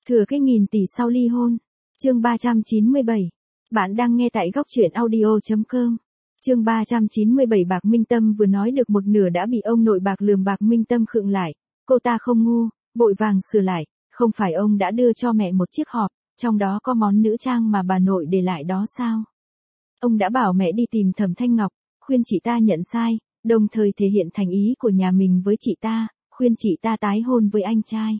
Thừa cái nghìn tỷ sau ly hôn. Chương 397. Bạn đang nghe tại góc truyện audio.com. Chương 397. Bạc Minh Tâm vừa nói được một nửa đã bị ông nội Bạc lườm. Bạc Minh Tâm khựng lại, cô ta không ngu, vội vàng sửa lại, không phải ông đã đưa cho mẹ một chiếc hộp, trong đó có món nữ trang mà bà nội để lại đó sao? Ông đã bảo mẹ đi tìm Thẩm Thanh Ngọc, khuyên chị ta nhận sai, đồng thời thể hiện thành ý của nhà mình với chị ta, khuyên chị ta tái hôn với anh trai.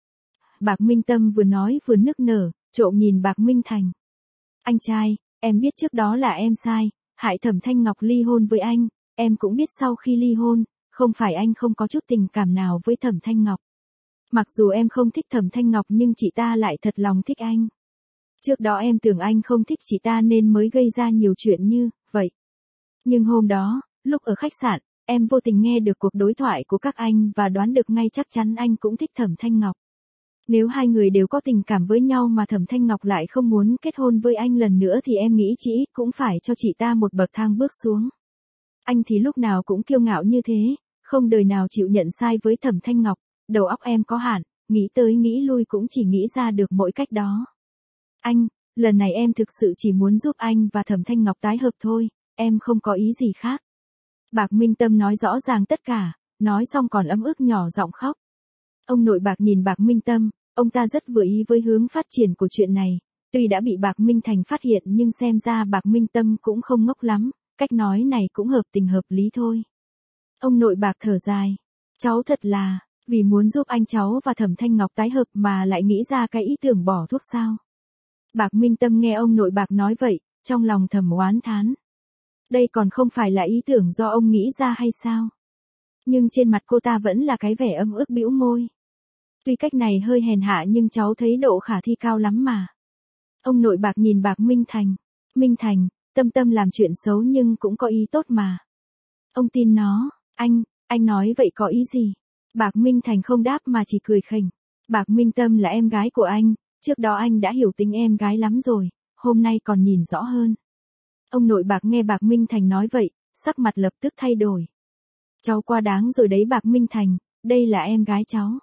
Bạc Minh Tâm vừa nói vừa nức nở, trộm nhìn Bạc Minh Thành. Anh trai, em biết trước đó là em sai, hại Thẩm Thanh Ngọc ly hôn với anh, em cũng biết sau khi ly hôn, không phải anh không có chút tình cảm nào với Thẩm Thanh Ngọc. Mặc dù em không thích Thẩm Thanh Ngọc nhưng chị ta lại thật lòng thích anh. Trước đó em tưởng anh không thích chị ta nên mới gây ra nhiều chuyện như vậy. Nhưng hôm đó, lúc ở khách sạn, em vô tình nghe được cuộc đối thoại của các anh và đoán được ngay chắc chắn anh cũng thích Thẩm Thanh Ngọc. Nếu hai người đều có tình cảm với nhau mà Thẩm Thanh Ngọc lại không muốn kết hôn với anh lần nữa thì em nghĩ chị cũng phải cho chị ta một bậc thang bước xuống. Anh thì lúc nào cũng kiêu ngạo như thế, không đời nào chịu nhận sai với Thẩm Thanh Ngọc, đầu óc em có hạn, nghĩ tới nghĩ lui cũng chỉ nghĩ ra được mỗi cách đó. Anh, lần này em thực sự chỉ muốn giúp anh và Thẩm Thanh Ngọc tái hợp thôi, em không có ý gì khác. Bạc Minh Tâm nói rõ ràng tất cả, nói xong còn ấm ức nhỏ giọng khóc. Ông nội Bạc nhìn Bạc Minh Tâm, ông ta rất vừa ý với hướng phát triển của chuyện này, tuy đã bị Bạc Minh Thành phát hiện nhưng xem ra Bạc Minh Tâm cũng không ngốc lắm, cách nói này cũng hợp tình hợp lý thôi. Ông nội Bạc thở dài, cháu thật là, vì muốn giúp anh cháu và Thẩm Thanh Ngọc tái hợp mà lại nghĩ ra cái ý tưởng bỏ thuốc sao. Bạc Minh Tâm nghe ông nội Bạc nói vậy, trong lòng thầm oán thán. Đây còn không phải là ý tưởng do ông nghĩ ra hay sao? Nhưng trên mặt cô ta vẫn là cái vẻ ấm ức bĩu môi. Tuy cách này hơi hèn hạ nhưng cháu thấy độ khả thi cao lắm mà. Ông nội Bạc nhìn Bạc Minh Thành. Minh Thành, Tâm Tâm làm chuyện xấu nhưng cũng có ý tốt mà. Ông tin nó, anh nói vậy có ý gì? Bạc Minh Thành không đáp mà chỉ cười khỉnh. Bạc Minh Tâm là em gái của anh, trước đó anh đã hiểu tính em gái lắm rồi, hôm nay còn nhìn rõ hơn. Ông nội Bạc nghe Bạc Minh Thành nói vậy, sắc mặt lập tức thay đổi. Cháu quá đáng rồi đấy Bạc Minh Thành, đây là em gái cháu.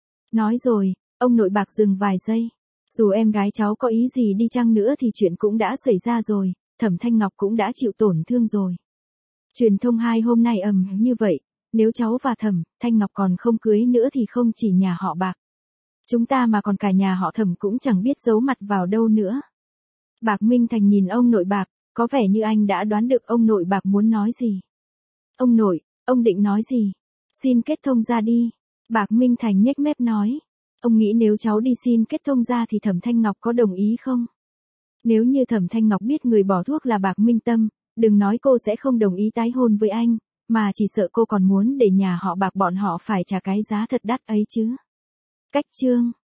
Nói rồi, ông nội Bạc dừng vài giây. Dù em gái cháu có ý gì đi chăng nữa thì chuyện cũng đã xảy ra rồi, Thẩm Thanh Ngọc cũng đã chịu tổn thương rồi. Truyền thông hai hôm nay như vậy, nếu cháu và Thẩm Thanh Ngọc còn không cưới nữa thì không chỉ nhà họ Bạc. Chúng ta mà còn cả nhà họ Thẩm cũng chẳng biết giấu mặt vào đâu nữa. Bạc Minh Thành nhìn ông nội Bạc, có vẻ như anh đã đoán được ông nội Bạc muốn nói gì. Ông nội, ông định nói gì? Xin kết thông ra đi. Bạc Minh Thành nhếch mép nói. Ông nghĩ nếu cháu đi xin kết thông ra thì Thẩm Thanh Ngọc có đồng ý không? Nếu như Thẩm Thanh Ngọc biết người bỏ thuốc là Bạc Minh Tâm, đừng nói cô sẽ không đồng ý tái hôn với anh, mà chỉ sợ cô còn muốn để nhà họ Bạc bọn họ phải trả cái giá thật đắt ấy chứ. Cách chương